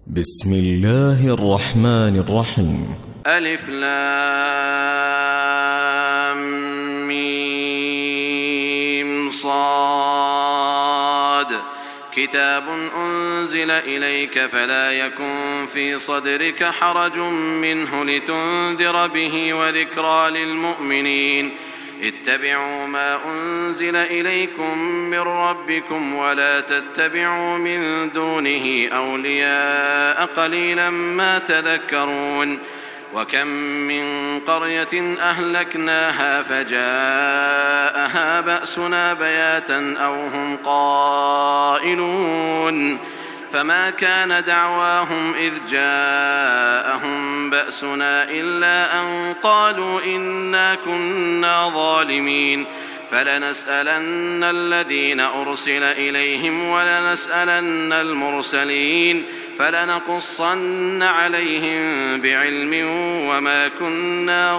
بسم الله الرحمن الرحيم. ألف لام ميم صاد. كتاب أنزل إليك فلا يكن في صدرك حرج منه لتنذر به وذكرى للمؤمنين. اتبعوا ما أنزل إليكم من ربكم ولا تتبعوا من دونه أولياء قليلا ما تذكرون. وكم من قرية أهلكناها فجاءها بأسنا بياتا أو هم قائلون فما كان دعواهم إذ جاءهم بأسنا إلا أن قالوا إنا كنا ظالمين. فلنسألن الذين أرسل إليهم ولنسألن المرسلين فلنقصن عليهم بعلم وما كنا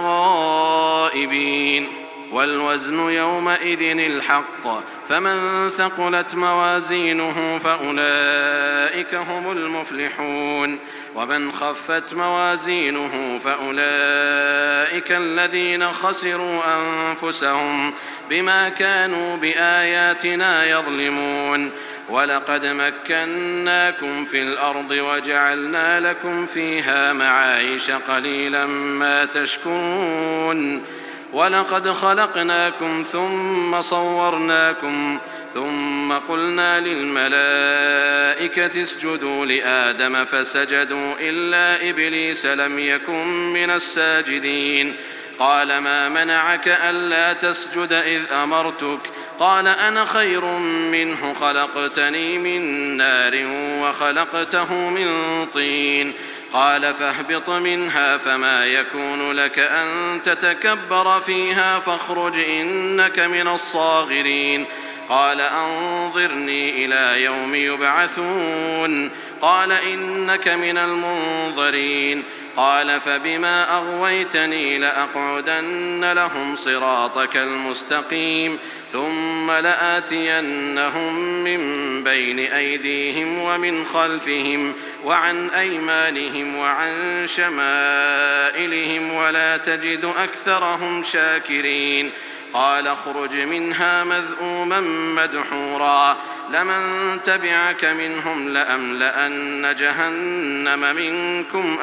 غائبين. والوزن يومئذ الحق فمن ثقلت موازينه فأولئك هم المفلحون ومن خفت موازينه فأولئك الذين خسروا أنفسهم بما كانوا بآياتنا يظلمون. ولقد مكناكم في الأرض وجعلنا لكم فيها معايش قليلا ما تشكرون. ولقد خلقناكم ثم صورناكم ثم قلنا للملائكة اسجدوا لآدم فسجدوا إلا إبليس لم يكن من الساجدين. قال ما منعك ألا تسجد إذ أمرتك؟ قال أنا خير منه خلقتني من نار وخلقته من طين. قال فاهبط منها فما يكون لك أن تتكبر فيها فاخرج إنك من الصاغرين. قال أنظرني إلى يوم يبعثون. قال إنك من المنظرين. قال فبما أغويتني لأقعدن لهم صراطك المستقيم ثم لآتينهم من بين أيديهم ومن خلفهم وعن أيمانهم وعن شمائلهم ولا تجد أكثرهم شاكرين. قال اخرج منها مذءوما مدحورا لمن تبعك منهم لأملأن جهنم منكم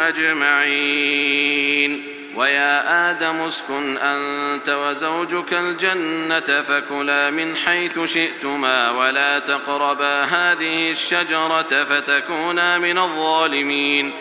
أجمعين. ويا آدم اسكن أنت وزوجك الجنة فكلا من حيث شئتما ولا تقربا هذه الشجرة فتكونا من الظالمين.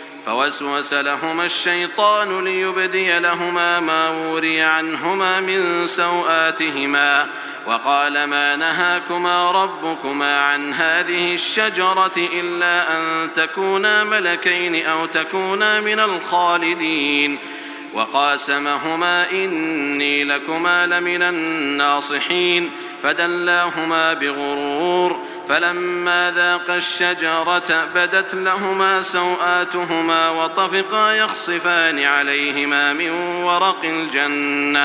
فوسوس لهما الشيطان ليبدي لهما ما وري عنهما من سوآتهما وقال ما نهاكما ربكما عن هذه الشجرة إلا أن تكونا ملكين أو تكونا من الخالدين. وقاسمهما إني لكما لمن الناصحين فدلاهما بغرور فلما ذاقا الشجرة بدت لهما سوآتهما وطفقا يخصفان عليهما من ورق الجنة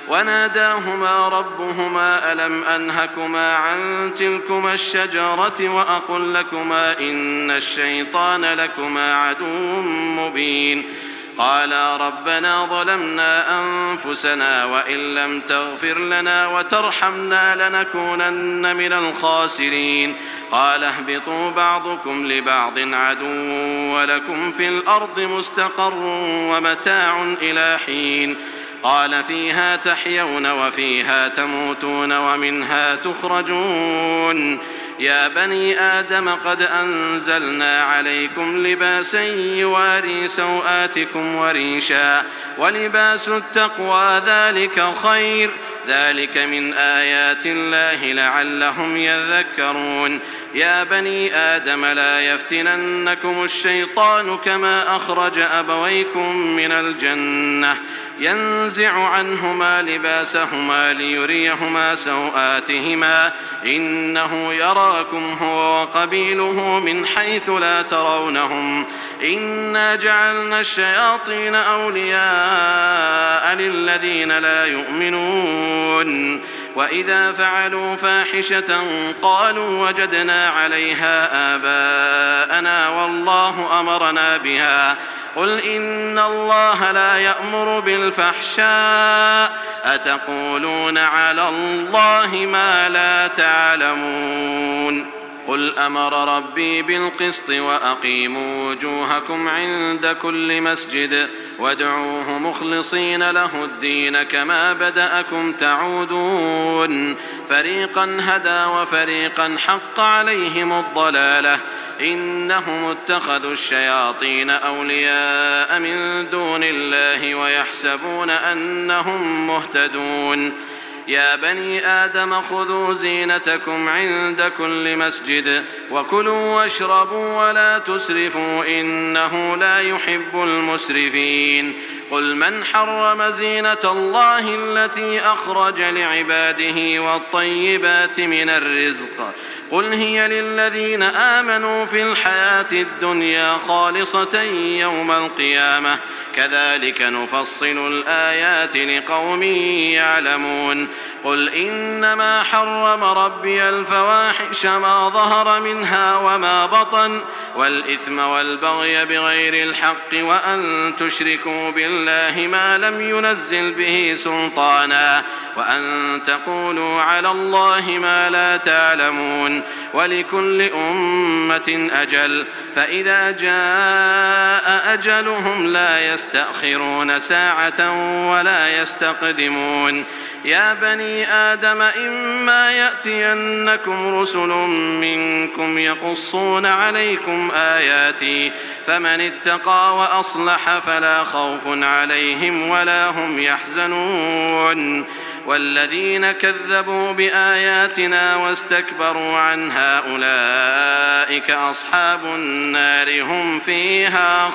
وناداهما ربهما ألم أنهكما عن تلكما الشجرة وأقل لكما إن الشيطان لكما عدو مبين. قالا ربنا ظلمنا أنفسنا وإن لم تغفر لنا وترحمنا لنكونن من الخاسرين. قال اهبطوا بعضكم لبعض عدو ولكم في الأرض مستقر ومتاع إلى حين. قال فيها تحيون وفيها تموتون ومنها تخرجون. يا بني آدم قد أنزلنا عليكم لباسا يواري سوآتكم وريشا ولباس التقوى ذلك خير ذلك من آيات الله لعلهم يذكرون. يا بني آدم لا يفتننكم الشيطان كما أخرج أبويكم من الجنة ينزع عنهما لباسهما ليريهما سوآتهما إنه يراكم هو وقبيله من حيث لا ترونهم إنا جعلنا الشياطين أولياء للذين لا يؤمنون وإذا فعلوا فاحشة قالوا وجدنا عليها آباءنا والله أمرنا بها قل إن الله لا يأمر بالفحشاء أتقولون على الله ما لا تعلمون قل أمر ربي بالقسط وأقيموا وجوهكم عند كل مسجد وادعوه مخلصين له الدين كما بدأكم تعودون فريقا هدى وفريقا حق عليهم الضلالة إنهم اتخذوا الشياطين أولياء من دون الله ويحسبون أنهم مهتدون يا بني آدم خذوا زينتكم عند كل مسجد وكلوا واشربوا ولا تسرفوا إنه لا يحب المسرفين قل من حرم زينة الله التي أخرج لعباده والطيبات من الرزق قل هي للذين آمنوا في الحياة الدنيا خالصة يوم القيامة كذلك نفصل الآيات لقوم يعلمون قل إنما حرم ربي الفواحش ما ظهر منها وما بطن والإثم والبغي بغير الحق وأن تشركوا بالله ما لم ينزل به سلطانا وأن تقولوا على الله ما لا تعلمون ولكل أمة أجل فإذا جاء أجلهم لا يستأخرون ساعة ولا يستقدمون يا بني آدم إما يأتينكم رسل منكم يقصون عليكم آياتي فمن اتقى وأصلح فلا خوف عليهم ولا هم يحزنون والذين كذبوا بآياتنا واستكبروا عنها أولئك أصحاب النار هم فيها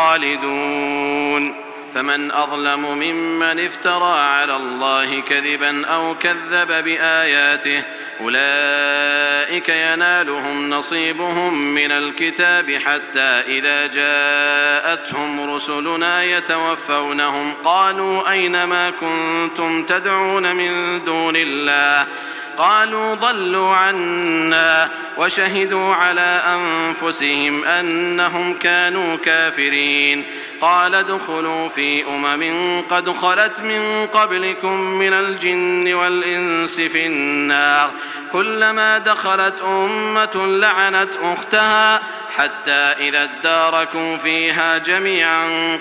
خالدون فمن أظلم ممن افترى على الله كذبا أو كذب بآياته أولئك ينالهم نصيبهم من الكتاب حتى إذا جاءتهم رسلنا يتوفونهم قالوا أين ما كنتم تدعون من دون الله قالوا ضلوا عنا وشهدوا على أنفسهم أنهم كانوا كافرين قال ادخلوا في قد خلت من قبلكم من الجن والإنس في النار كلما دخلت أمة لعنت أختها حتى إذا اداركوا فيها جميعا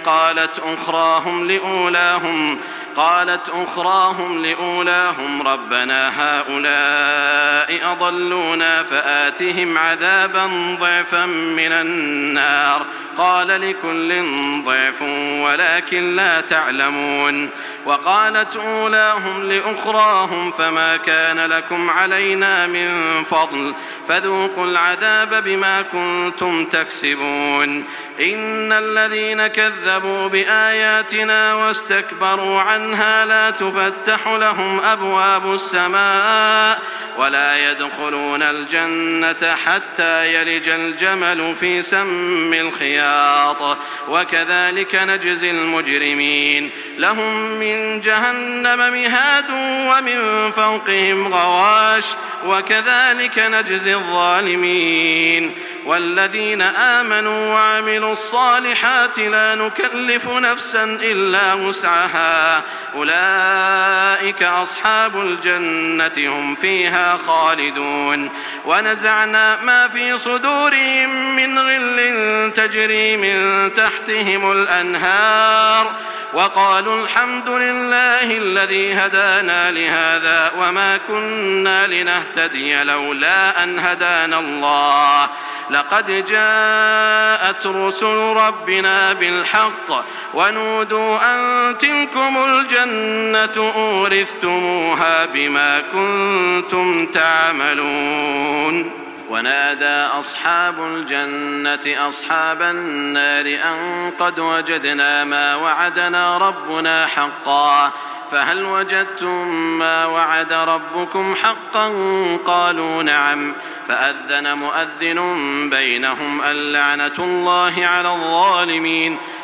قالت أخراهم لأولاهم ربنا هؤلاء أضلونا فآتهم عذابا ضعفا من النار قال لكل ضعف ولكن لا تعلمون وقالت أولاهم لأخراهم فما كان لكم علينا من فضل فذوقوا العذاب بما كنتم تكسبون إن الذين كذبوا بآياتنا واستكبروا عنها لا تفتح لهم أبواب السماء ولا يدخلون الجنة حتى يلج الجمل في سم الخياط وكذلك نجزي المجرمين لهم من جهنم مهاد ومن فوقهم غواش وكذلك نجزي الظالمين والذين آمنوا وعملوا الصالحات لا نكلف نفسا إلا وسعها أولئك أصحاب الجنة هم فيها خالدون ونزعنا ما في صدورهم من غل تجري من تحتهم الأنهار وقالوا الحمد لله الذي هدانا لهذا وما كنا لنهتدي لولا أن هدانا الله لقد جاءت رسل ربنا بالحق ونودوا أن تلكم الجنة أورثتموها بما كنتم تعملون ونادى أصحاب الجنة أصحاب النار أن قد وجدنا ما وعدنا ربنا حقا فهل وجدتم ما وعد ربكم حقا قالوا نعم فأذن مؤذن بينهم اللعنة الله على الظالمين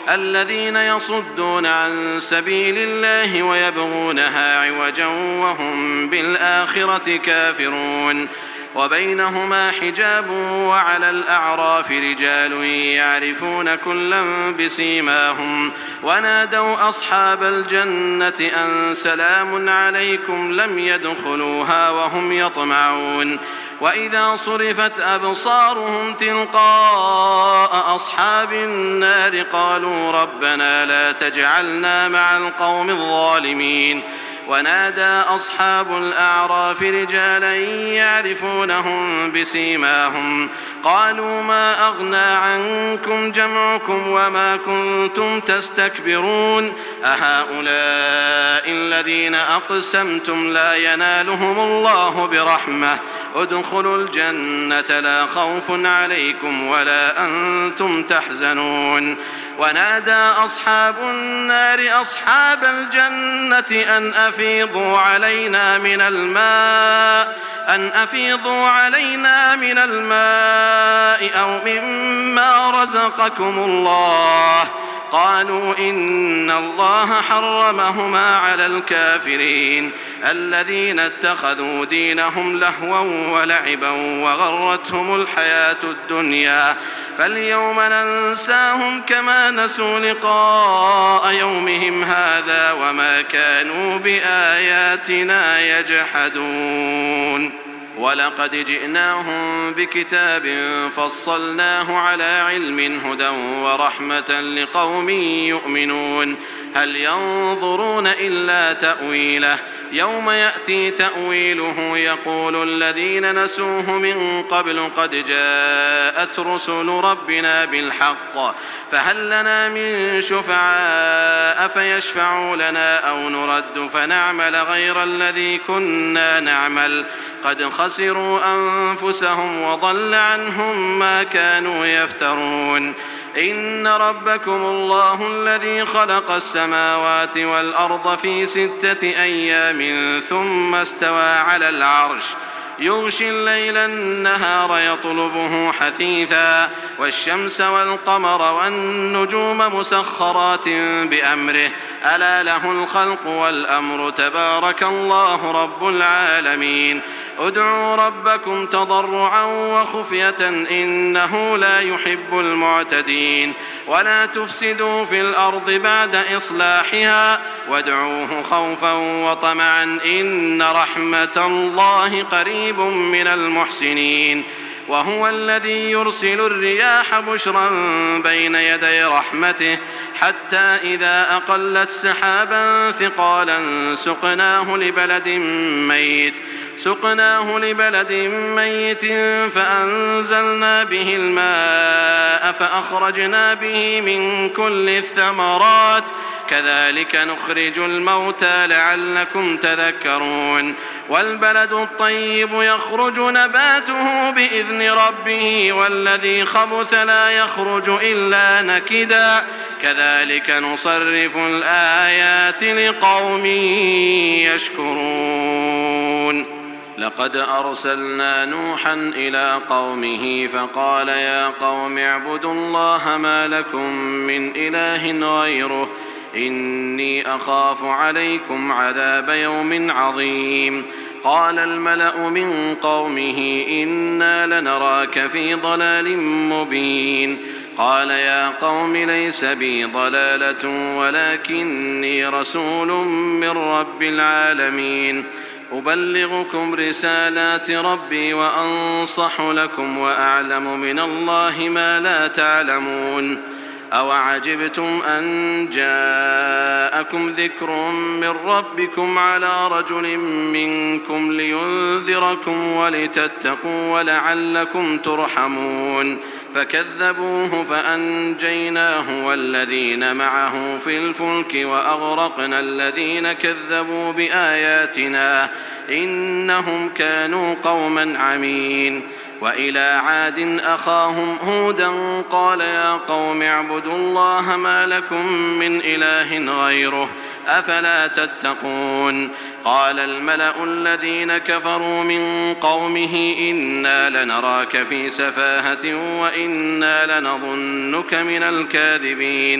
الذين يصدون عن سبيل الله ويبغونها عوجا وهم بالآخرة كافرون وبينهما حجاب وعلى الأعراف رجال يعرفون كلا بسيماهم ونادوا أصحاب الجنة أن سلام عليكم لم يدخلوها وهم يطمعون وإذا صرفت أبصارهم تلقاء أصحاب النار قالوا ربنا لا تجعلنا مع القوم الظالمين ونادى أصحاب الأعراف رجالا يعرفونهم بسيماهم قالوا ما أغنى عنكم جمعكم وما كنتم تستكبرون أهؤلاء الذين أقسمتم لا ينالهم الله برحمة ادخلوا الجنة لا خوف عليكم ولا أنتم تحزنون ونادى أصحاب النار أصحاب الجنة أن أفيضوا علينا من الماء أو مما رزقكم الله قالوا إن الله حرمهما على الكافرين الذين اتخذوا دينهم لهوا ولعبا وغرتهم الحياة الدنيا فاليوم ننساهم كما نسوا لقاء يومهم هذا وما كانوا بآياتنا يجحدون ولقد جئناهم بكتاب فصلناه على علم هدى ورحمة لقوم يؤمنون هل ينظرون إلا تأويله يوم يأتي تأويله يقول الذين نسوه من قبل قد جاءت رسل ربنا بالحق فهل لنا من شفعاء فيشفعوا لنا أو نرد فنعمل غير الذي كنا نعمل قد خسروا أنفسهم وضل عنهم ما كانوا يفترون إن ربكم الله الذي خلق السماوات والأرض في 6 أيام ثم استوى على العرش يغشي الليل النهار يطلبه حثيثا والشمس والقمر والنجوم مسخرات بأمره ألا له الخلق والأمر تبارك الله رب العالمين ادعوا ربكم تضرعا وخفية إنه لا يحب المعتدين ولا تفسدوا في الأرض بعد إصلاحها وادعوه خوفا وطمعا إن رحمة الله قريب من المحسنين وهو الذي يرسل الرياح بشرا بين يدي رحمته حتى إذا أقلت سحابا ثقالا سقناه لبلد ميت فأنزلنا به الماء فأخرجنا به من كل الثمرات كذلك نخرج الموتى لعلكم تذكرون والبلد الطيب يخرج نباته بإذن ربه والذي خبث لا يخرج إلا نكدا كذلك نصرف الآيات لقوم يشكرون لقد أرسلنا نوحا إلى قومه فقال يا قوم اعبدوا الله ما لكم من إله غيره إني أخاف عليكم عذاب يوم عظيم قال الملأ من قومه إنا لنراك في ضلال مبين قال يا قوم ليس بي ضلالة ولكني رسول من رب العالمين أبلغكم رسالات ربي وأنصح لكم وأعلم من الله ما لا تعلمون أوعجبتم أن جاءكم ذكر من ربكم على رجل منكم لينذركم ولتتقوا ولعلكم ترحمون فكذبوه فأنجيناه والذين معه في الفلك وأغرقنا الذين كذبوا بآياتنا إنهم كانوا قوما عمين وإلى عاد أخاهم هودا قال يا قوم اعبدوا الله ما لكم من إله غيره أفلا تتقون قال الملأ الذين كفروا من قومه إنا لنراك في سفاهة وإنا لنظنك من الكاذبين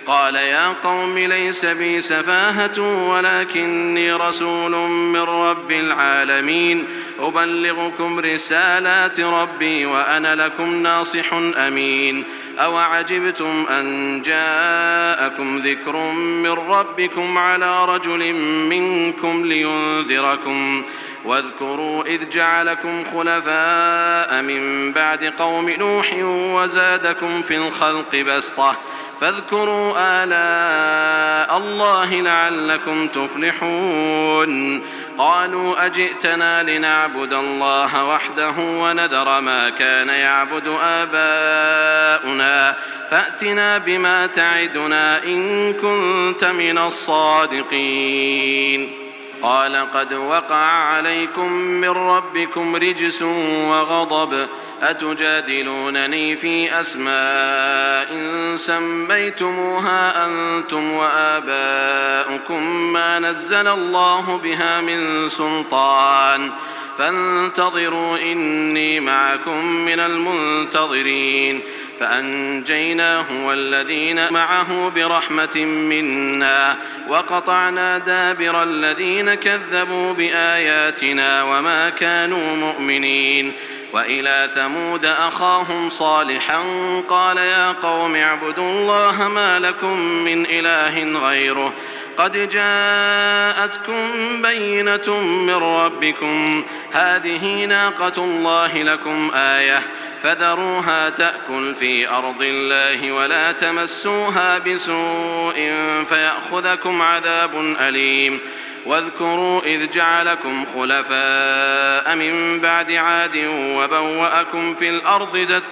قال يا قوم ليس بي سفاهة ولكني رسول من رب العالمين أبلغكم رسالات ربي وأنا لكم ناصح أمين أوعجبتم أن جاءكم ذكر من ربكم على رجل منكم لينذركم واذكروا إذ جعلكم خلفاء من بعد قوم نوح وزادكم في الخلق بسطة فاذكروا آلاء الله لعلكم تفلحون قالوا أجئتنا لنعبد الله وحده ونذر ما كان يعبد آباؤنا فأتنا بما تعدنا إن كنت من الصادقين قال قد وقع عليكم من ربكم رجس وغضب أتجادلونني في أسماء سميتموها أنتم وآباؤكم ما نزل الله بها من سلطان فانتظروا إني معكم من المنتظرين فأنجيناه والذين معه برحمة منا وقطعنا دابر الذين كذبوا بآياتنا وما كانوا مؤمنين وإلى ثمود أخاهم صالحا قال يا قوم اعبدوا الله ما لكم من إله غيره قد جاءتكم بينة من ربكم هذه ناقة الله لكم آية فذروها تأكل في أرض الله ولا تمسوها بسوء فيأخذكم عذاب أليم واذكروا إذ جعلكم خلفاء من بعد عاد وبوأكم في الأرض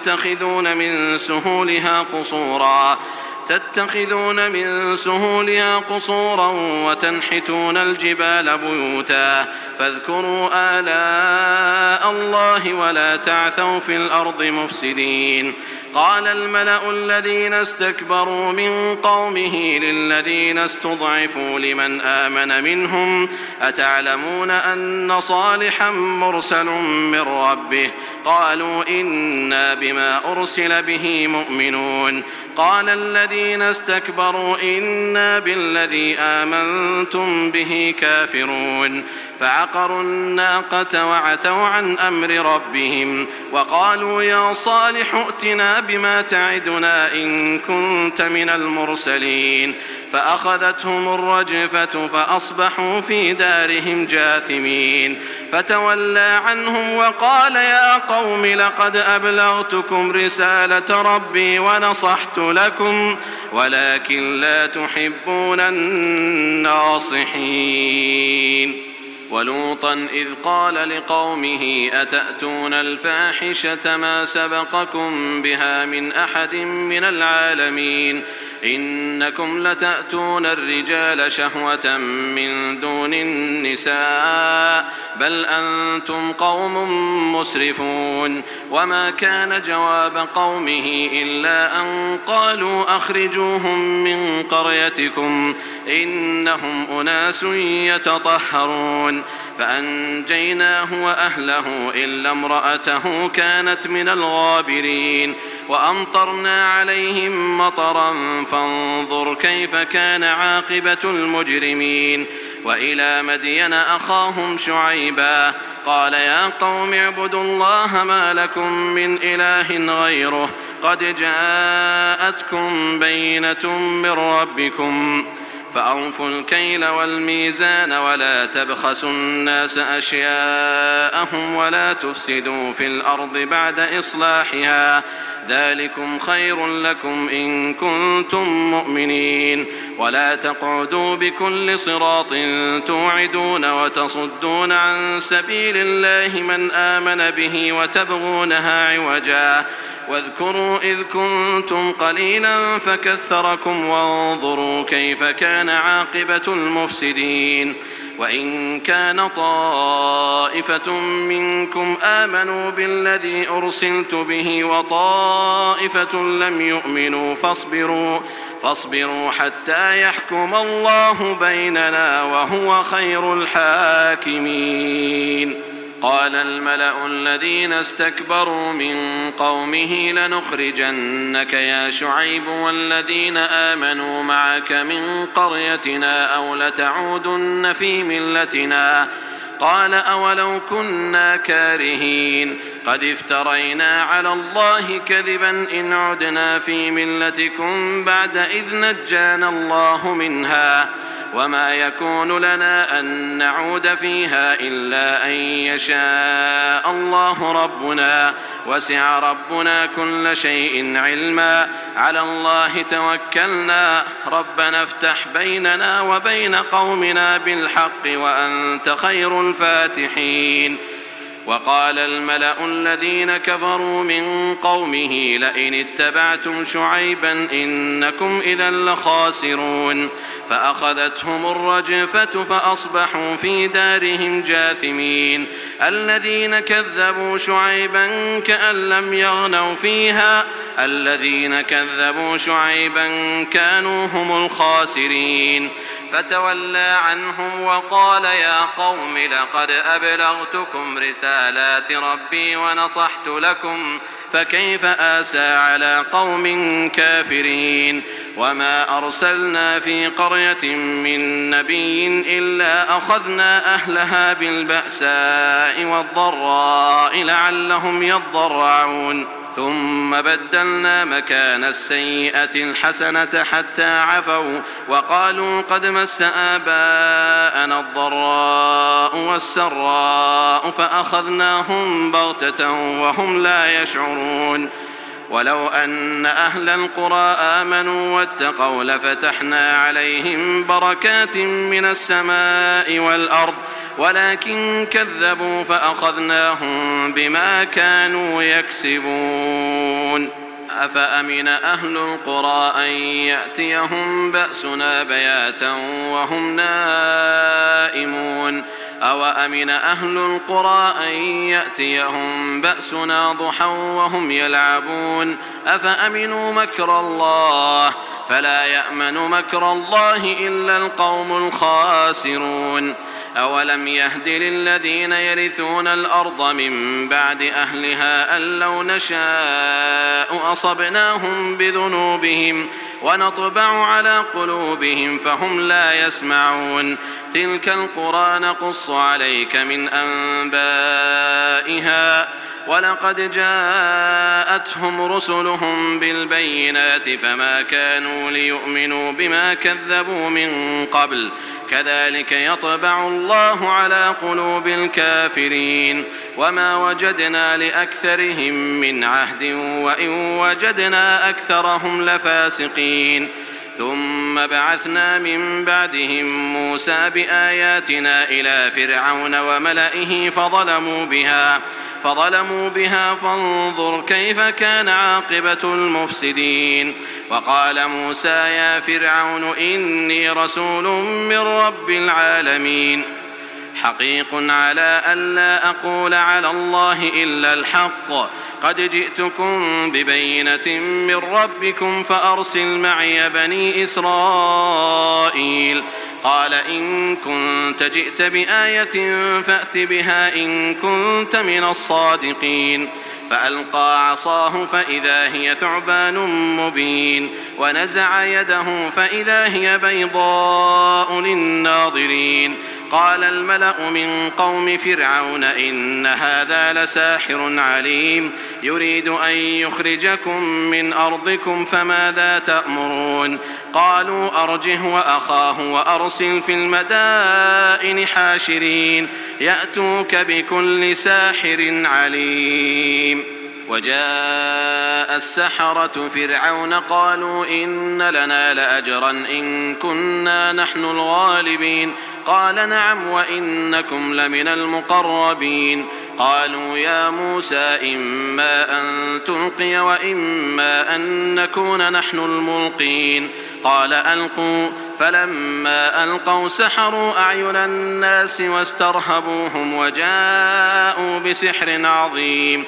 تتخذون من سهولها قصورا وتنحتون الجبال بيوتا فاذكروا آلاء الله ولا تعثوا في الأرض مفسدين قال الملأ الذين استكبروا من قومه للذين استضعفوا لمن آمن منهم أتعلمون أن صالحا مرسل من ربه قالوا إنا بما أرسل به مؤمنون قال الذين استكبروا إنا بالذي آمنتم به كافرون فعقروا الناقة وعتوا عن أمر ربهم وقالوا يا صالح ائتنا بما تعدنا إن كنت من المرسلين فأخذتهم الرجفة فأصبحوا في دارهم جاثمين فتولى عنهم وقال يا قوم لقد أبلغتكم رسالة ربي ونصحت لكم ولكن لا تحبون الناصحين ولوطا إذ قال لقومه أتأتون الفاحشة ما سبقكم بها من أحد من العالمين إنكم لتأتون الرجال شهوة من دون النساء بل أنتم قوم مسرفون وما كان جواب قومه إلا أن قالوا أخرجوهم من قريتكم إنهم أناس يتطهرون فأنجيناه وأهله إلا امرأته كانت من الغابرين وأمطرنا عليهم مطرا فانظر كيف كان عاقبة المجرمين وإلى مدين أخاهم شعيبا قال يا قوم اعبدوا الله ما لكم من إله غيره قد جاءتكم بينة من ربكم فأوفوا الكيل والميزان ولا تبخسوا الناس أشياءهم ولا تفسدوا في الأرض بعد إصلاحها ذلكم خير لكم إن كنتم مؤمنين ولا تقعدوا بكل صراط توعدون وتصدون عن سبيل الله من آمن به وتبغونها عوجا واذكروا إذ كنتم قليلا فكثركم وانظروا كيف كان عاقبة المفسدين وإن كان طائفة منكم آمنوا بالذي أرسلت به وطائفة لم يؤمنوا فاصبروا حتى يحكم الله بيننا وهو خير الحاكمين قال الملأ الذين استكبروا من قومه لنخرجنك يا شعيب والذين آمنوا معك من قريتنا أو لتعودن في ملتنا. قال أولو كنا كارهين قد افترينا على الله كذبا إن عدنا في ملتكم بعد إذ نجانا الله منها وما يكون لنا أن نعود فيها إلا أن يشاء الله ربنا وسع ربنا كل شيء علما على الله توكلنا ربنا افتح بيننا وبين قومنا بالحق وأنت خير الفاتحين. وقال الملأ الذين كفروا من قومه لئن اتبعتم شعيبا إنكم إذا لخاسرون فأخذتهم الرجفة فأصبحوا في دارهم جاثمين. الذين كذبوا شعيبا كأن لم يغنوا فيها الذين كذبوا شعيبا كانوا هم الخاسرين. فتولى عنهم وقال يا قوم لقد أبلغتكم رسالات ربي ونصحت لكم فكيف آسى على قوم كافرين. وما أرسلنا في قرية من نبي إلا أخذنا أهلها بالبأساء والضراء لعلهم يضرعون ثم بدلنا مكان السيئة الحسنة حتى عفوا وقالوا قد مس آباءنا الضراء والسراء فأخذناهم بغتة وهم لا يشعرون. ولو أن أهل القرى آمنوا واتقوا لفتحنا عليهم بركات من السماء والأرض ولكن كذبوا فأخذناهم بما كانوا يكسبون. أفأمن أهل القرى أن يأتيهم بأسنا بياتا وهم نائمون أوأمن أهل القرى أن يأتيهم بأسنا ضحى وهم يلعبون أفأمنوا مكر الله فلا يأمن مكر الله إلا القوم الخاسرون. أولم يهد للذين يرثون الأرض من بعد أهلها أن لو نشاء أصبناهم بذنوبهم ونطبع على قلوبهم فهم لا يسمعون. تلك القرى نقص عليك من أنبائها ولقد جاءتهم رسلهم بالبينات فما كانوا ليؤمنوا بما كذبوا من قبل كذلك يطبع الله على قلوب الكافرين. وما وجدنا لأكثرهم من عهد وإن وجدنا أكثرهم لفاسقين. ثم بعثنا من بعدهم موسى بآياتنا إلى فرعون وملئه فظلموا بها فانظر كيف كان عاقبة المفسدين. وقال موسى يا فرعون إني رسول من رب العالمين حقيق على ألا أقول على الله إلا الحق قد جئتكم ببينة من ربكم فأرسل معي بني إسرائيل. قال إن كنت جئت بآية فأت بها إن كنت من الصادقين. فألقى عصاه فإذا هي ثعبان مبين ونزع يده فإذا هي بيضاء للناظرين. قال الملأ من قوم فرعون إن هذا لساحر عليم يريد أن يخرجكم من أرضكم فماذا تأمرون. قالوا أرجه وأخاه وأرسل في المدائن حاشرين يأتوك بكل ساحر عليم. وجاء السحرة فرعون قالوا إن لنا لأجرا إن كنا نحن الغالبين. قال نعم وإنكم لمن المقربين. قالوا يا موسى إما أن تلقي وإما أن نكون نحن الملقين. قال ألقوا فلما ألقوا سحروا أعين الناس واسترهبوهم وجاءوا بسحر عظيم.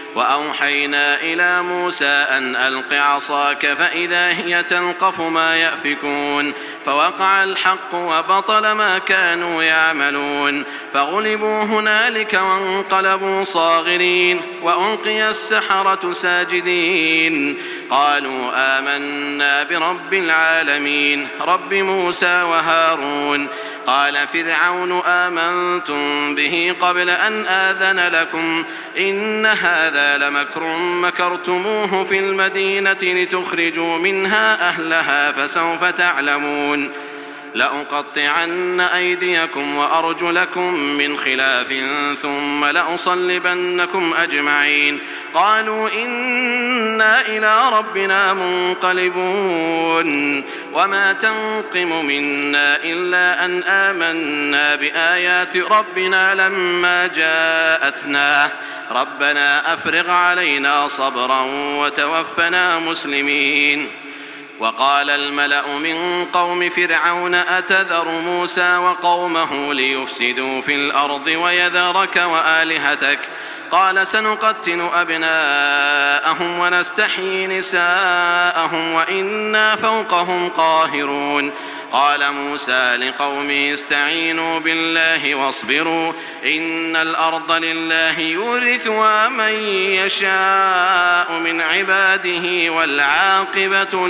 وأوحينا إلى موسى أن ألق عصاك فإذا هي تلقف ما يأفكون فوقع الحق وبطل ما كانوا يعملون فغلبوا هنالك وانقلبوا صاغرين وألقي السحرة ساجدين قالوا آمنا برب العالمين رب موسى وهارون قال فرعون آمنتم به قبل أن آذن لكم إن هذا لمكر مكرتموه في المدينة لتخرجوا منها أهلها فسوف تعلمون لأقطعن أيديكم وأرجلكم من خلاف ثم لأصلبنكم أجمعين قالوا إنا إلى ربنا منقلبون وما تنقم منا إلا أن آمنا بآيات ربنا لما جاءتنا ربنا أفرغ علينا صبرا وتوفنا مسلمين وقال الملأ من قوم فرعون أتذر موسى وقومه ليفسدوا في الأرض ويذرك وآلهتك قال سنقتل أبناءهم ونستحيي نساءهم وإنا فوقهم قاهرون قال موسى لقومه استعينوا بالله واصبروا إن الأرض لله يورثها من يشاء من عباده والعاقبة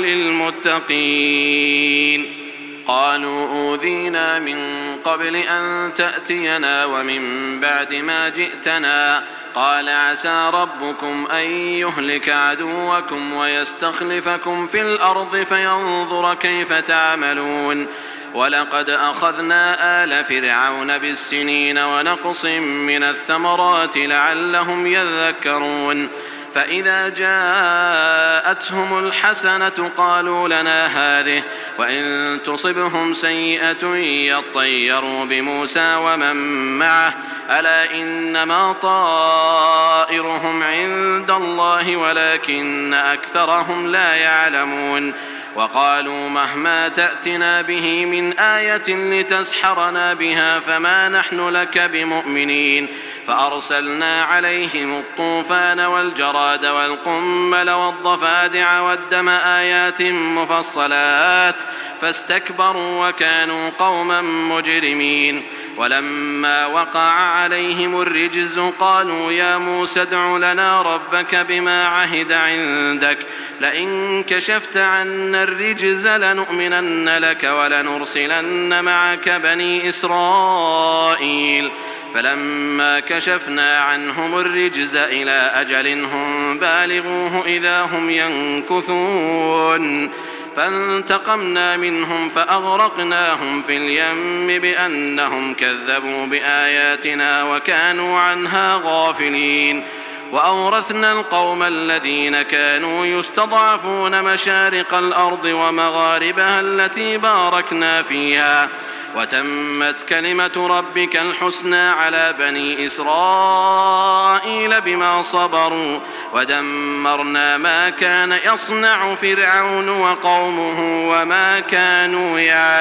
للمتقين قالوا أوذينا من قبل أن تأتينا ومن بعد ما جئتنا قال عسى ربكم أن يهلك عدوكم ويستخلفكم في الأرض فينظر كيف تعملون ولقد أخذنا آل فرعون بالسنين ونقص من الثمرات لعلهم يذكرون فإذا جاءتهم الحسنة قالوا لنا هذه وإن تصبهم سيئة يطيروا بموسى ومن معه ألا إنما طائرهم عند الله ولكن أكثرهم لا يعلمون وقالوا مهما تأتنا به من آية لتسحرنا بها فما نحن لك بمؤمنين فأرسلنا عليهم الطوفان والجراد والقمل والضفادع والدم آيات مفصلات فاستكبروا وكانوا قوما مجرمين ولما وقع عليهم الرجز قالوا يا موسى ادع لنا ربك بما عهد عندك لئن كشفت عنا الرجز لنؤمنن لك ولنرسلن معك بني إسرائيل فلما كشفنا عنهم الرجز إلى أجل هم بالغوه إذا هم ينكثون فانتقمنا منهم فأغرقناهم في اليم بأنهم كذبوا بآياتنا وكانوا عنها غافلين وأورثنا القوم الذين كانوا يستضعفون مشارق الأرض ومغاربها التي باركنا فيها وتمت كلمة ربك الحسنى على بني إسرائيل بما صبروا ودمرنا ما كان يصنع فرعون وقومه وما كانوا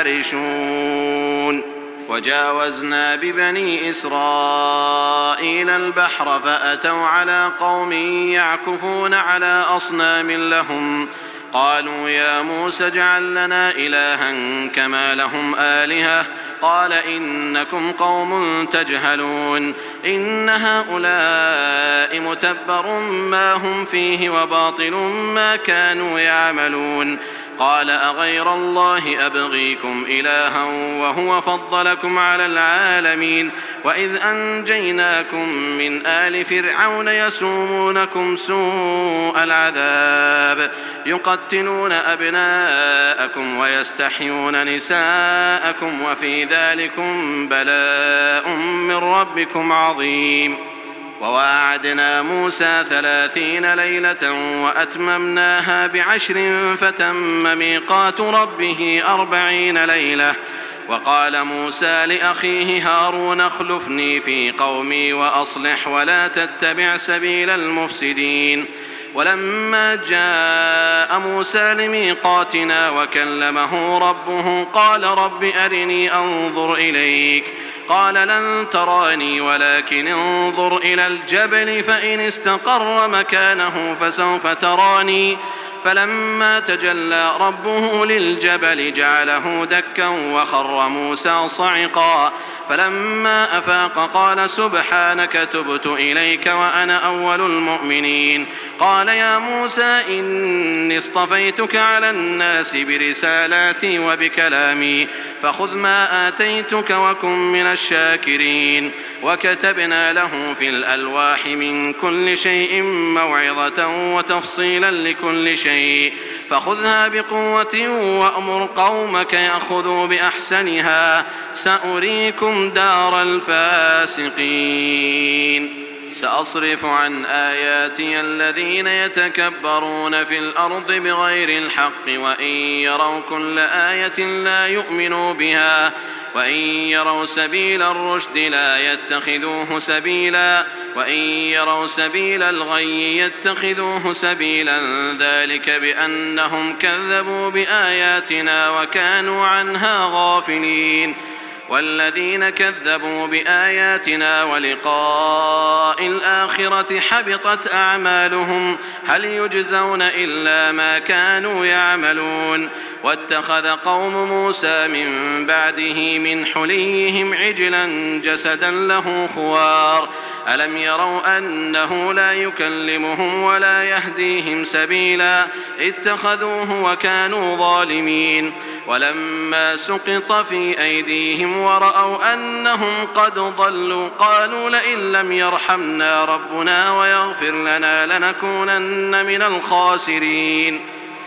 يعرشون وجاوزنا ببني إسرائيل البحر فأتوا على قوم يعكفون على أصنام لهم قالوا يا موسى اجعل لنا إلها كما لهم آلهة قال إنكم قوم تجهلون إن هؤلاء متبر ما هم فيه وباطل ما كانوا يعملون قال أغير الله أبغيكم إلها وهو فضلكم على العالمين وإذ أنجيناكم من آل فرعون يسومونكم سوء العذاب يقتلون أبناءكم ويستحيون نساءكم وفي ذلكم بلاء من ربكم عظيم وواعدنا موسى 30 ليلة وأتممناها ب10 فتم ميقات ربه 40 ليلة وقال موسى لأخيه هارون اخلفني في قومي وأصلح ولا تتبع سبيل المفسدين ولما جاء موسى لميقاتنا وكلمه ربه قال رب أرني أنظر إليك قال لن تراني ولكن انظر إلى الجبل فإن استقر مكانه فسوف تراني فلما تجلى ربه للجبل جعله دكا وخر موسى صعقا فلما أفاق قال سبحانك تبت إليك وأنا أول المؤمنين قال يا موسى إني اصطفيتك على الناس برسالاتي وبكلامي فخذ ما آتيتك وكن من الشاكرين وكتبنا له في الألواح من كل شيء موعظة وتفصيلا لكل شيء فخذها بقوة وأمر قومك يأخذوا بأحسنها سأريكم دار الفاسقين سأصرف عن آياتي الذين يتكبرون في الأرض بغير الحق وإن يروا كل آية لا يؤمنوا بها وإن يروا سبيل الرشد لا يتخذوه سبيلا وإن يروا سبيل الغي يتخذوه سبيلا ذلك بأنهم كذبوا بآياتنا وكانوا عنها غافلين والذين كذبوا بآياتنا ولقاء الآخرة حبطت أعمالهم هل يجزون إلا ما كانوا يعملون واتخذ قوم موسى من بعده من حليهم عجلا جسدا له خوار ألم يروا أنه لا يكلمهم ولا يهديهم سبيلا اتخذوه وكانوا ظالمين ولما سقط في أيديهم ورأوا أنهم قد ضلوا قالوا لئن لم يرحمنا ربنا ويغفر لنا لنكونن من الخاسرين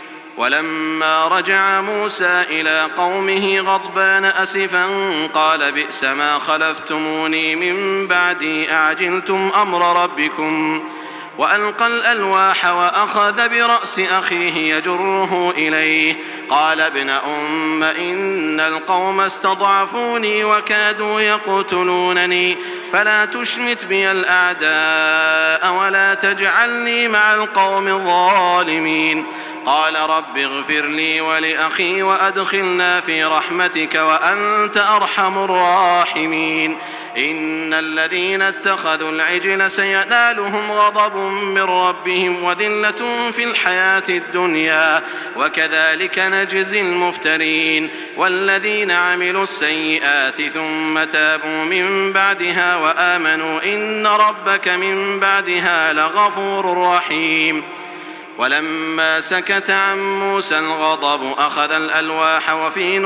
ولما رجع موسى إلى قومه غضبان أسفا قال بئس ما خلفتموني من بعدي أعجلتم أمر ربكم وألقى الألواح وأخذ برأس أخيه يجره إليه قال ابن أم إن القوم استضعفوني وكادوا يقتلونني فلا تشمت بي الأعداء ولا تجعلني مع القوم الظالمين قال رب اغفر لي ولأخي وأدخلنا في رحمتك وأنت أرحم الراحمين إن الذين اتخذوا العجل سينالهم غضب من ربهم وذلة في الحياة الدنيا وكذلك نجزي المفترين والذين عملوا السيئات ثم تابوا من بعدها وآمنوا إن ربك من بعدها لغفور رحيم ولما سكت عن موسى الغضب أخذ الألواح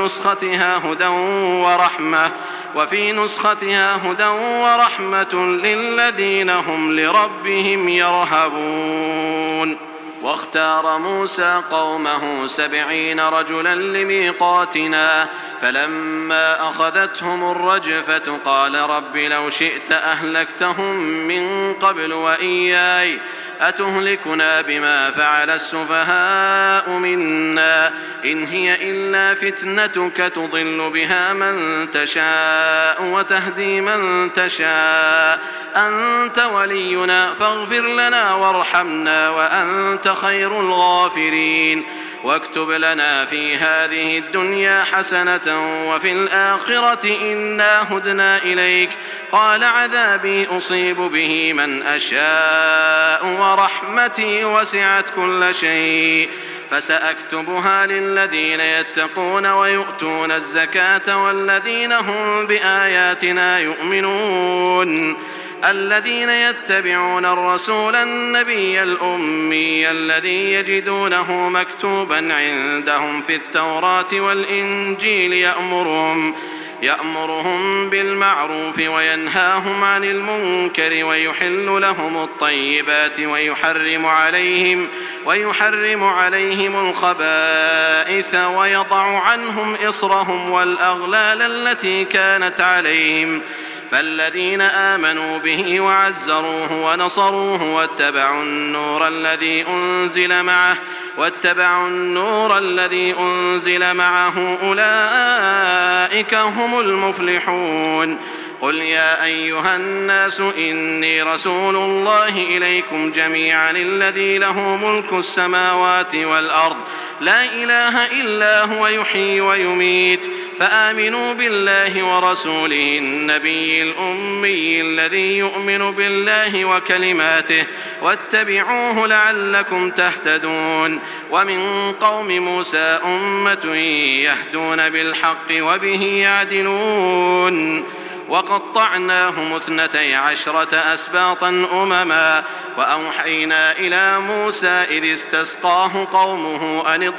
وفي نسختها هدى ورحمة للذين هم لربهم يرهبون واختار موسى قومه 70 رجلا لميقاتنا فلما أخذتهم الرجفة قال رب لو شئت أهلكتهم من قبل وإياي أتهلكنا بما فعل السفهاء منا إن هي إلا فتنتك تضل بها من تشاء وتهدي من تشاء أنت ولينا فاغفر لنا وارحمنا وأنت خير الغافرين واكتب لنا في هذه الدنيا حسنة وفي الآخرة إنا هدنا إليك قال عذابي أصيب به من أشاء ورحمتي وسعت كل شيء فسأكتبها للذين يتقون ويؤتون الزكاة والذين هم بآياتنا يؤمنون الذين يتبعون الرسول النبي الأمي الذي يجدونه مكتوبا عندهم في التوراة والإنجيل يأمرهم بالمعروف وينهاهم عن المنكر ويحل لهم الطيبات ويحرم عليهم الخبائث ويضع عنهم إصرهم والأغلال التي كانت عليهم فالذين آمنوا به وعزروه ونصروه واتبعوا النور الذي أنزل معه أولئك هم المفلحون قل يا أيها الناس إني رسول الله إليكم جميعا الذي له ملك السماوات والأرض لا إله إلا هو يحيي ويميت فآمنوا بالله ورسوله النبي الأمي الذي يؤمن بالله وكلماته واتبعوه لعلكم تهتدون ومن قوم موسى أمة يهدون بالحق وبه يعدلون وقطعناهم 12 أسباطا أمما وأوحينا إلى موسى إذ استسقاه قومه أن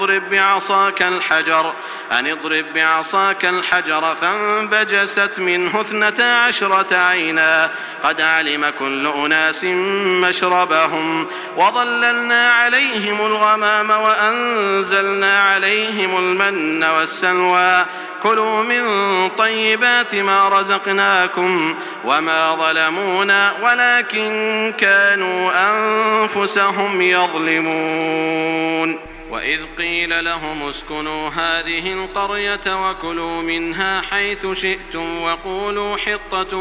اضرب بعصاك الحجر فانبجست منه 12 عينا قد علم كل أناس مشربهم وظللنا عليهم الغمام وأنزلنا عليهم المن والسلوى كلوا من طيبات ما رزقناكم وما ظلمونا ولكن كانوا أنفسهم يظلمون وإذ قيل لهم اسكنوا هذه القرية وكلوا منها حيث شئتم وقولوا حطة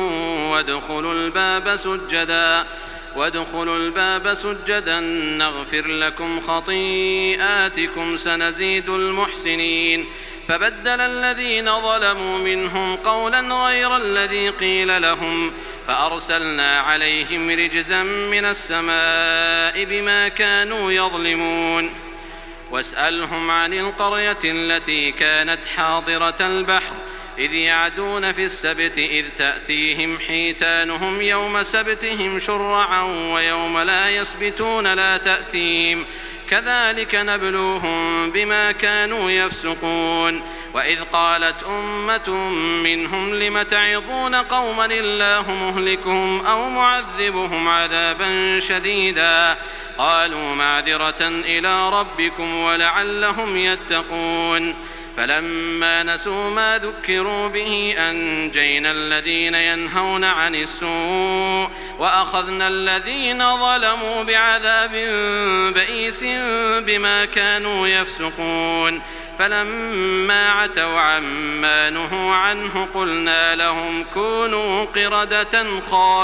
وادخلوا الباب سجدا نغفر لكم خطيئاتكم سنزيد المحسنين فبدل الذين ظلموا منهم قولا غير الذي قيل لهم فأرسلنا عليهم رجزا من السماء بما كانوا يظلمون واسألهم عن القرية التي كانت حاضرة البحر إذ يعدون في السبت إذ تأتيهم حيتانهم يوم سبتهم شرعا ويوم لا يسبتون لا تأتيهم كذلك نبلوهم بما كانوا يفسقون وإذ قالت أمة منهم لم تعظون قوما الله مهلكهم أو معذبهم عذابا شديدا قالوا معذرة إلى ربكم ولعلهم يتقون فلما نسوا ما ذكروا به أنجينا الذين ينهون عن السوء وأخذنا الذين ظلموا بعذاب بئيس بما كانوا يفسقون فلما عتوا عما نهوا عنه قلنا لهم كونوا قردة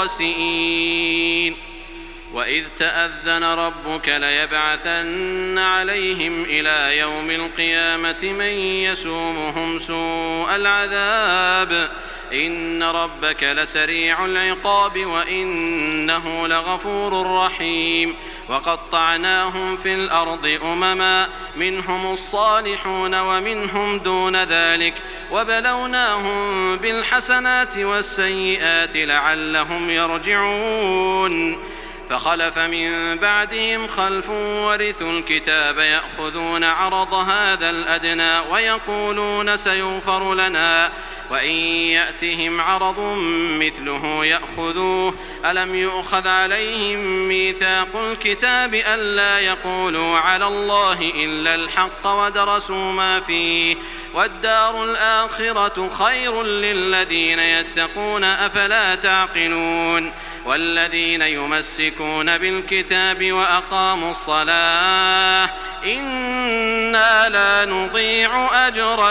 خاسئين وإذ تأذن ربك ليبعثن عليهم إلى يوم القيامة من يسومهم سوء العذاب إن ربك لسريع العقاب وإنه لغفور رحيم وقطعناهم في الأرض أمما منهم الصالحون ومنهم دون ذلك وبلوناهم بالحسنات والسيئات لعلهم يرجعون فخلف من بعدهم خلف ورثوا الكتاب يأخذون عرض هذا الأدنى ويقولون سيغفر لنا وإن يأتهم عرض مثله يأخذوه ألم يؤخذ عليهم ميثاق الكتاب ألا يقولوا على الله إلا الحق ودرسوا ما فيه والدار الآخرة خير للذين يتقون أفلا تعقلون والذين يمسكون بالكتاب وأقاموا الصلاة إنا لا نضيع أجر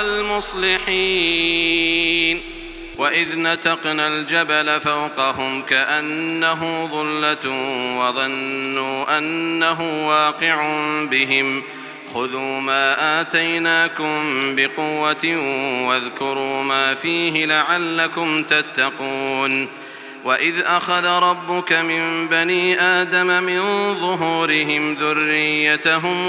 المصلحين وإذ نتقنا الجبل فوقهم كأنه ظلة وظنوا أنه واقع بهم خذوا ما آتيناكم بقوة واذكروا ما فيه لعلكم تتقون وإذ أخذ ربك من بني آدم من ظهورهم ذريتهم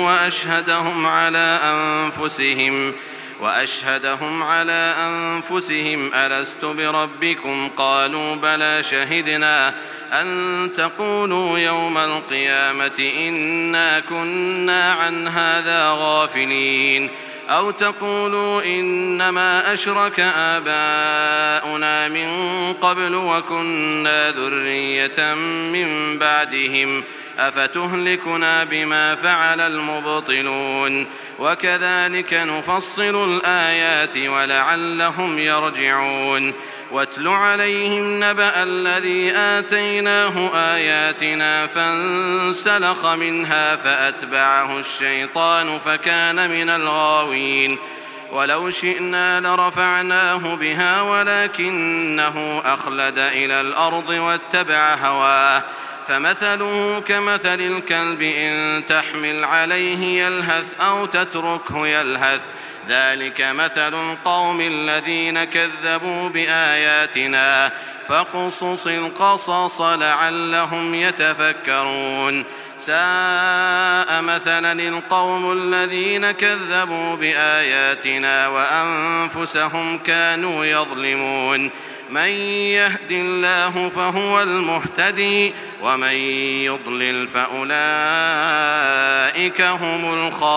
وأشهدهم على أنفسهم ألست بربكم قالوا بلى شهدنا أن تقولوا يوم القيامة إنا كنا عن هذا غافلين أو تقولوا إنما أشرك آباؤنا من قبل وكنا ذرية من بعدهم أفتهلكنا بما فعل المبطلون وكذلك نفصل الآيات ولعلهم يرجعون واتل عليهم نبأ الذي آتيناه آياتنا فانسلخ منها فأتبعه الشيطان فكان من الغاوين ولو شئنا لرفعناه بها ولكنه أخلد إلى الأرض واتبع هواه فمثله كمثل الكلب إن تحمل عليه يلهث أو تتركه يلهث ذلك مثل القوم الذين كذبوا بآياتنا فاقصص القصص لعلهم يتفكرون ساء مثلا القوم الذين كذبوا بآياتنا وأنفسهم كانوا يظلمون من يهد الله فهو المهتدي ومن يضلل فأولئك هم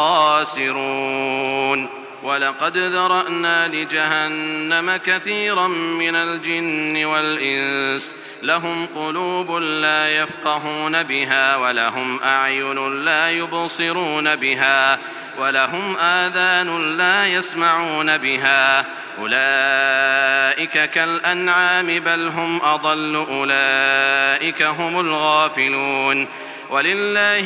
الخاسرون ولقد ذرأنا لجهنم كثيرا من الجن والإنس لهم قلوب لا يفقهون بها ولهم أعين لا يبصرون بها ولهم آذان لا يسمعون بها أولئك كالأنعام بل هم أضل أولئك هم الغافلون ولله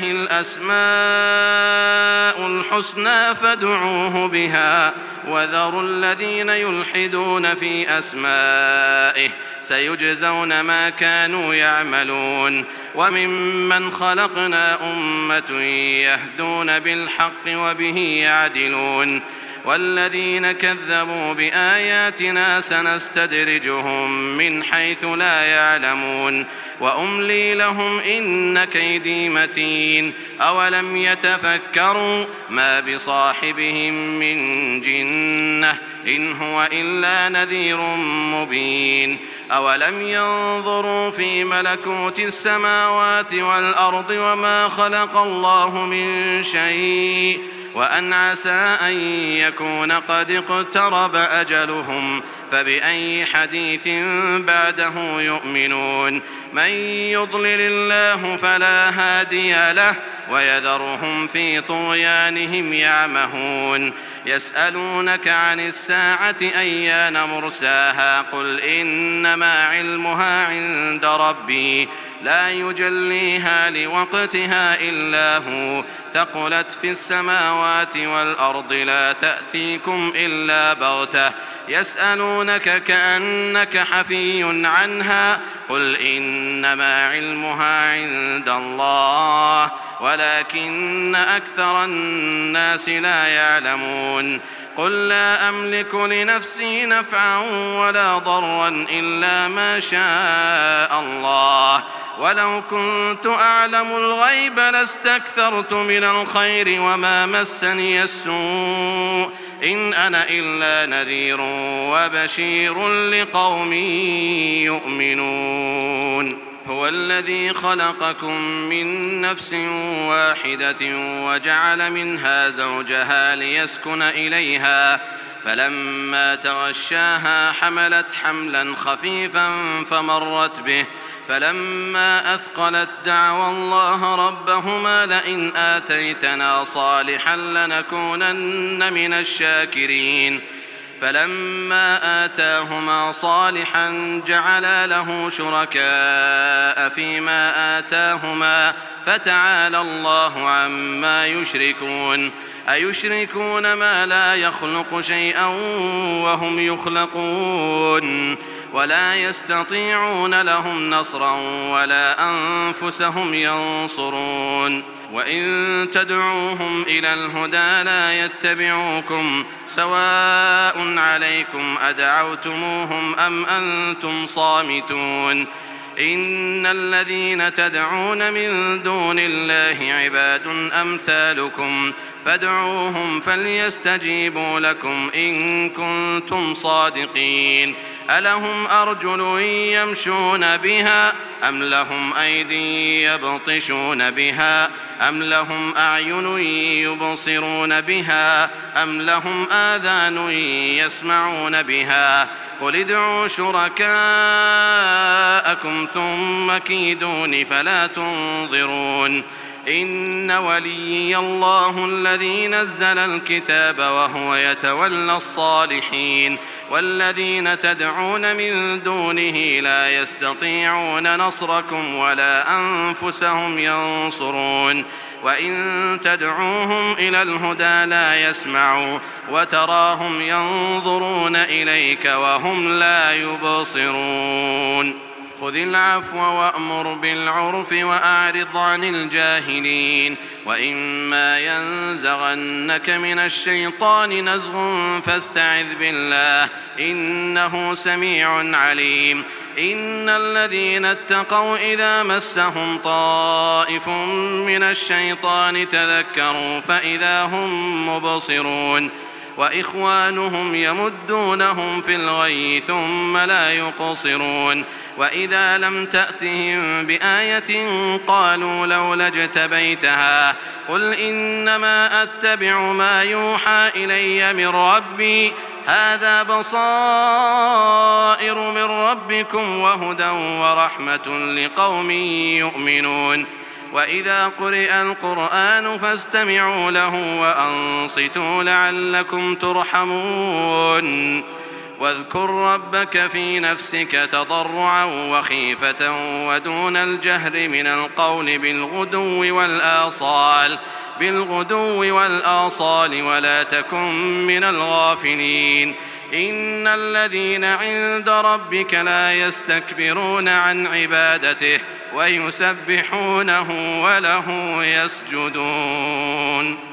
الأسماء الحسنى فادعوه بها وذروا الذين يلحدون في أسمائه سيجزون ما كانوا يعملون وممن خلقنا أمة يهدون بالحق وبه يعدلون والذين كذبوا بآياتنا سنستدرجهم من حيث لا يعلمون وأملي لهم إن كيدي متين أولم يتفكروا ما بصاحبهم من جنة إن هو إلا نذير مبين أولم ينظروا في ملكوت السماوات والأرض وما خلق الله من شيء وأن عسى أن يكون قد اقترب أجلهم فبأي حديث بعده يؤمنون من يضلل الله فلا هادي له ويذرهم في طغيانهم يعمهون يسألونك عن الساعة أيان مرساها قل إنما علمها عند ربي لا يجليها لوقتها إلا هو ثقلت في السماوات والأرض لا تأتيكم إلا بغتة يسألونك كأنك حفي عنها قل إنما علمها عند الله ولكن أكثر الناس لا يعلمون قل لا أملك لنفسي نفعا ولا ضرا إلا ما شاء الله ولو كنت أعلم الغيب لاستكثرت من الخير وما مسني السوء إن أنا إلا نذير وبشير لقوم يؤمنون هو الذي خلقكم من نفس واحدة وجعل منها زوجها ليسكن إليها فلما تغشاها حملت حملا خفيفا فمرت به فلما أثقلت دعوا الله ربهما لئن آتيتنا صالحا لنكونن من الشاكرين فلما آتاهما صالحا جعلا له شركاء فيما آتاهما فتعالى الله عما يشركون أيشركون ما لا يخلق شيئا وهم يخلقون ولا يستطيعون لهم نصرا ولا أنفسهم ينصرون وإن تدعوهم إلى الهدى لا يتبعوكم سواء عليكم أدعوتموهم أم أنتم صامتون إن الذين تدعون من دون الله عباد أمثالكم فادعوهم فليستجيبوا لكم إن كنتم صادقين ألهم أرجل يمشون بها أم لهم أيدي يبطشون بها أم لهم أعين يبصرون بها أم لهم آذان يسمعون بها قل ادعوا شركاءكم ثم كيدون فلا تنظرون إن وليي الله الذي نزل الكتاب وهو يتولى الصالحين والذين تدعون من دونه لا يستطيعون نصركم ولا أنفسهم ينصرون وإن تدعوهم إلى الهدى لا يسمعوا وتراهم ينظرون إليك وهم لا يبصرون. خذ العفو وأمر بالعرف وأعرض عن الجاهلين. وإما ينزغنك من الشيطان نزغ فاستعذ بالله إنه سميع عليم. إن الذين اتقوا إذا مسهم طائف من الشيطان تذكروا فإذا هم مبصرون. وإخوانهم يمدونهم في الغي ثم لا يقصرون. وإذا لم تأتهم بآية قالوا لولا اجتبيتها قل إنما أتبع ما يوحى إلي من ربي هذا بصائر من ربكم وهدى ورحمة لقوم يؤمنون. وإذا قرئ القرآن فاستمعوا له وأنصتوا لعلكم ترحمون. واذكر ربك في نفسك تضرعا وخيفة ودون الجهر من القول بالغدو والآصال ولا تكن من الغافلين. إن الذين عند ربك لا يستكبرون عن عبادته ويسبحونه وله يسجدون.